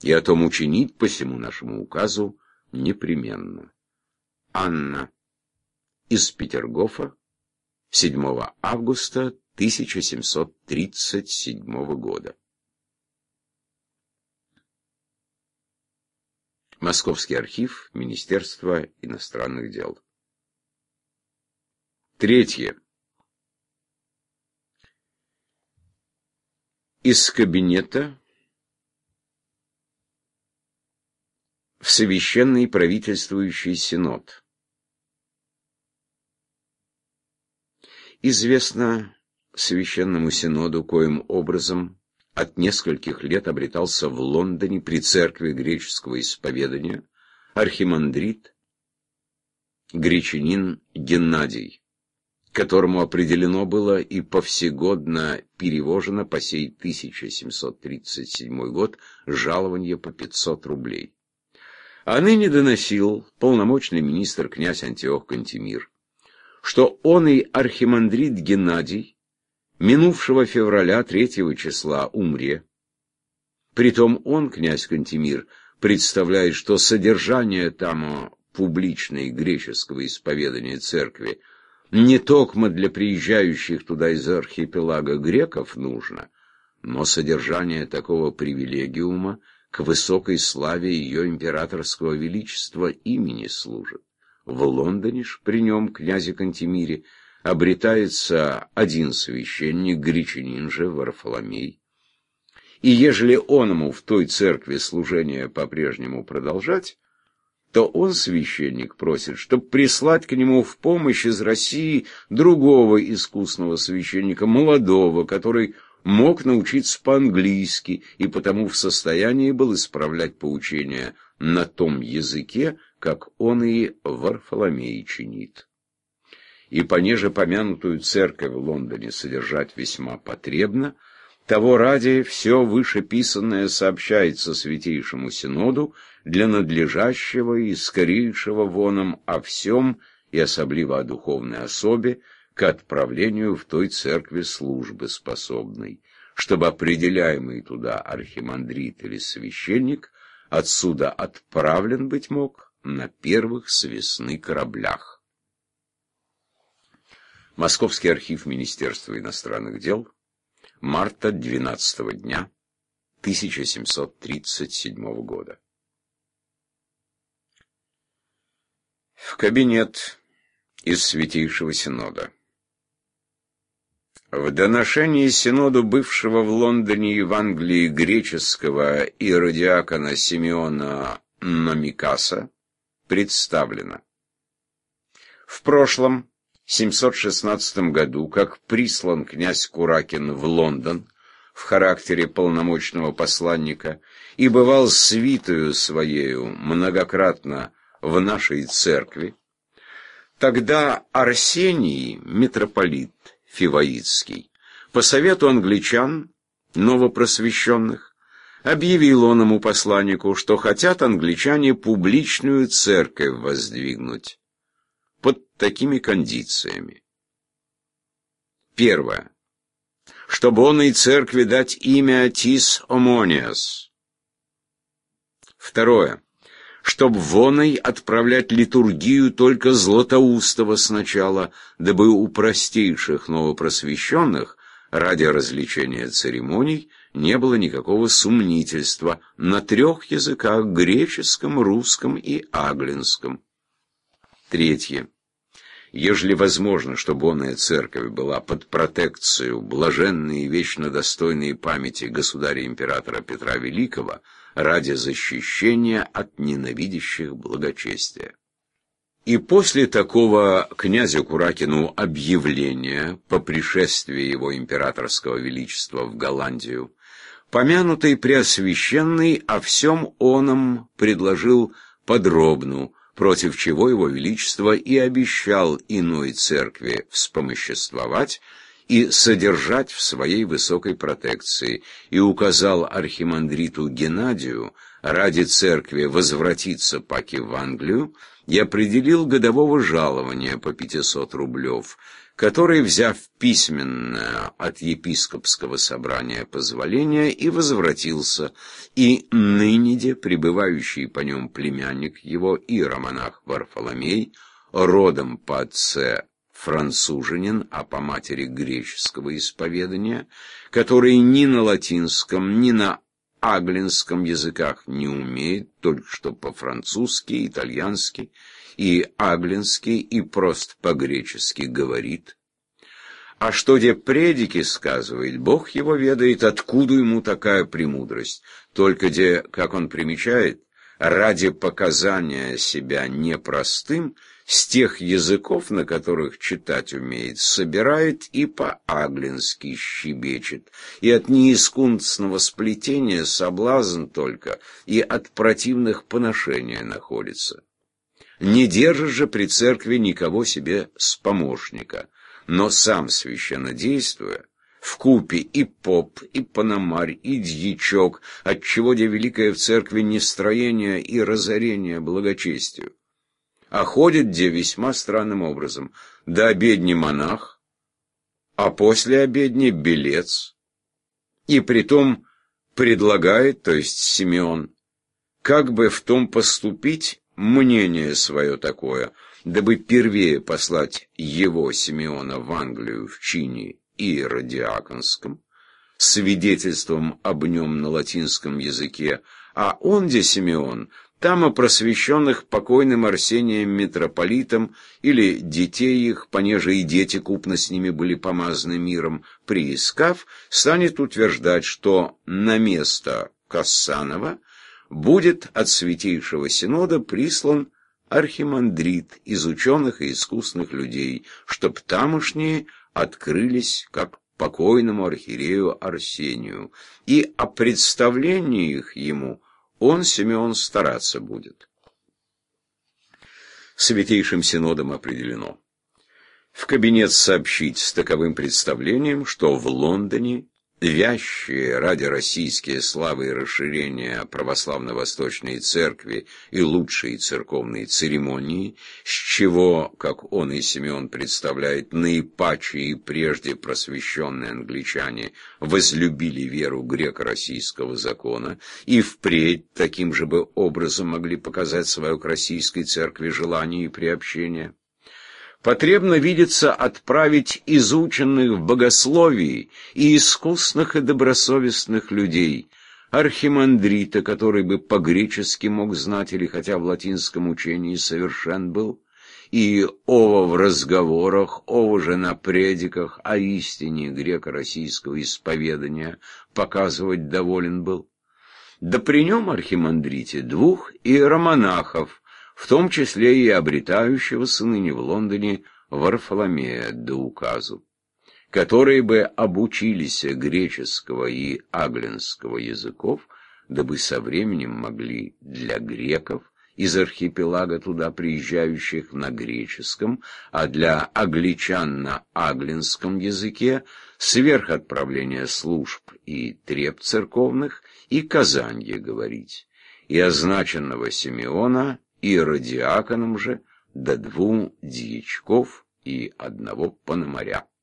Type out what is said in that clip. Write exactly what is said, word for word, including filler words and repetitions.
и о том учинить по всему нашему указу непременно. Анна. Из Петергофа, седьмого августа тысяча семьсот тридцать седьмого года. Московский архив Министерства иностранных дел. Третье. Из кабинета в Священный правительствующий синод. Известно Священному синоду, коим образом от нескольких лет обретался в Лондоне при церкви греческого исповедания архимандрит гречанин Геннадий, которому определено было и повсегодно перевожено по сей тысяча семьсот тридцать седьмой год жалованье по пятьсот рублей. А ныне доносил полномочный министр князь Антиох Кантемир, что он и архимандрит Геннадий минувшего февраля третьего числа умре. Притом он, князь Кантемир, представляет, что содержание там публичной греческого исповедания церкви не токмо для приезжающих туда из архипелага греков нужно, но содержание такого привилегиума к высокой славе ее императорского величества имени служит. В Лондоне ж при нем, князе Кантемире, обретается один священник, гречанин же Варфоломей. И ежели он ему в той церкви служение по-прежнему продолжать, то он, священник, просит, чтобы прислать к нему в помощь из России другого искусного священника, молодого, который мог научиться по-английски и потому в состоянии был исправлять поучения на том языке, как он и Варфоломей чинит. И понеже помянутую церковь в Лондоне содержать весьма потребно, того ради все вышеписанное сообщается Святейшему Синоду для надлежащего и скорейшего воном о всем, и особливо о духовной особе, к отправлению в той церкви службы способной, чтобы определяемый туда архимандрит или священник отсюда отправлен, быть мог, на первых с весны кораблях. Московский архив Министерства иностранных дел, марта двенадцатого дня тысяча семьсот тридцать седьмого года. В кабинет из Святейшего Синода. В доношении Синоду бывшего в Лондоне и в Англии греческого иеродиакона Симеона Номикаса представлено. В прошлом семьсот шестнадцатом году, как прислан князь Куракин в Лондон в характере полномочного посланника и бывал свитою своею многократно в нашей церкви, тогда Арсений, митрополит Фиваитский, по совету англичан, новопросвещенных, объявил он ему посланнику, что хотят англичане публичную церковь воздвигнуть под такими кондициями. Первое. Чтобы он и церкви дать имя Тис Омониас. Второе. Чтоб воной отправлять литургию только Златоустого сначала, дабы у простейших новопросвещенных ради развлечения церемоний не было никакого сумнительства на трех языках: греческом, русском и аглинском. Третье. Ежели возможно, чтобы оная церковь была под протекцию блаженной и вечно достойной памяти государя-императора Петра Великого ради защищения от ненавидящих благочестия. И после такого князю Куракину объявления по пришествии его императорского величества в Голландию, помянутый Преосвященный о всем оном предложил подробную, против чего его величество и обещал иной церкви вспомоществовать и содержать в своей высокой протекции, и указал архимандриту Геннадию ради церкви возвратиться паки в Англию и определил годового жалования по пятисот рублев, который, взяв письменное от епископского собрания позволение, и возвратился, и ныне пребывающий по нем племянник его, иеромонах Варфоломей, родом по отце француженин, а по матери греческого исповедания, который ни на латинском, ни на аглинском языках не умеет, только что по-французски, итальянски и аглински, и просто по-гречески говорит. А что де предики сказывает, Бог его ведает, откуда ему такая премудрость. Только де, как он примечает, ради показания себя непростым, с тех языков, на которых читать умеет, собирает и по-аглински щебечет, и от неискусного сплетения соблазн только, и от противных поношения находится. Не держит же при церкви никого себе с помощника, но сам священно действуя, вкупе и поп, и пономарь, и дьячок, отчего де великое в церкви нестроение и разорение благочестию. А ходит де весьма странным образом. До обедни монах, а после обедни белец. И притом предлагает, то есть Симеон, как бы в том поступить, мнение свое такое, дабы первее послать его, Симеона, в Англию в чине иеродиаконском, свидетельством об нем на латинском языке, а он, де Симеон, там о просвещенных покойным Арсением митрополитом или детей их, понеже и дети купно с ними были помазаны миром, приискав, станет утверждать, что на место Кассанова будет от Святейшего Синода прислан архимандрит из ученых и искусных людей, чтоб тамошние открылись как покойному архиерею Арсению, и о представлении их ему он, Симеон, стараться будет. Святейшим Синодом определено: в кабинет сообщить с таковым представлением, что в Лондоне вящие ради российские славы и расширения православно-восточной церкви и лучшие церковные церемонии, с чего, как он и Симеон представляет, наипаче и прежде просвещенные англичане возлюбили веру греко-российского закона и впредь таким же бы образом могли показать свое к российской церкви желание и приобщение. Потребно, видится, отправить изученных в богословии и искусных и добросовестных людей, архимандрита, который бы по-гречески мог знать или хотя в латинском учении совершен был, и ова в разговорах, ова же на предиках о истине греко-российского исповедания показывать доволен был. Да при нем архимандрите двух иеромонахов, в том числе и обретающегося ныне в Лондоне Варфоломея до указу, которые бы обучились греческого и аглинского языков, дабы со временем могли для греков из архипелага туда приезжающих на греческом, а для агличан на аглинском языке сверх отправления служб и треб церковных и казанье говорить, и означенного Симеона иеродиаконом же до двух дьячков и одного пономаря.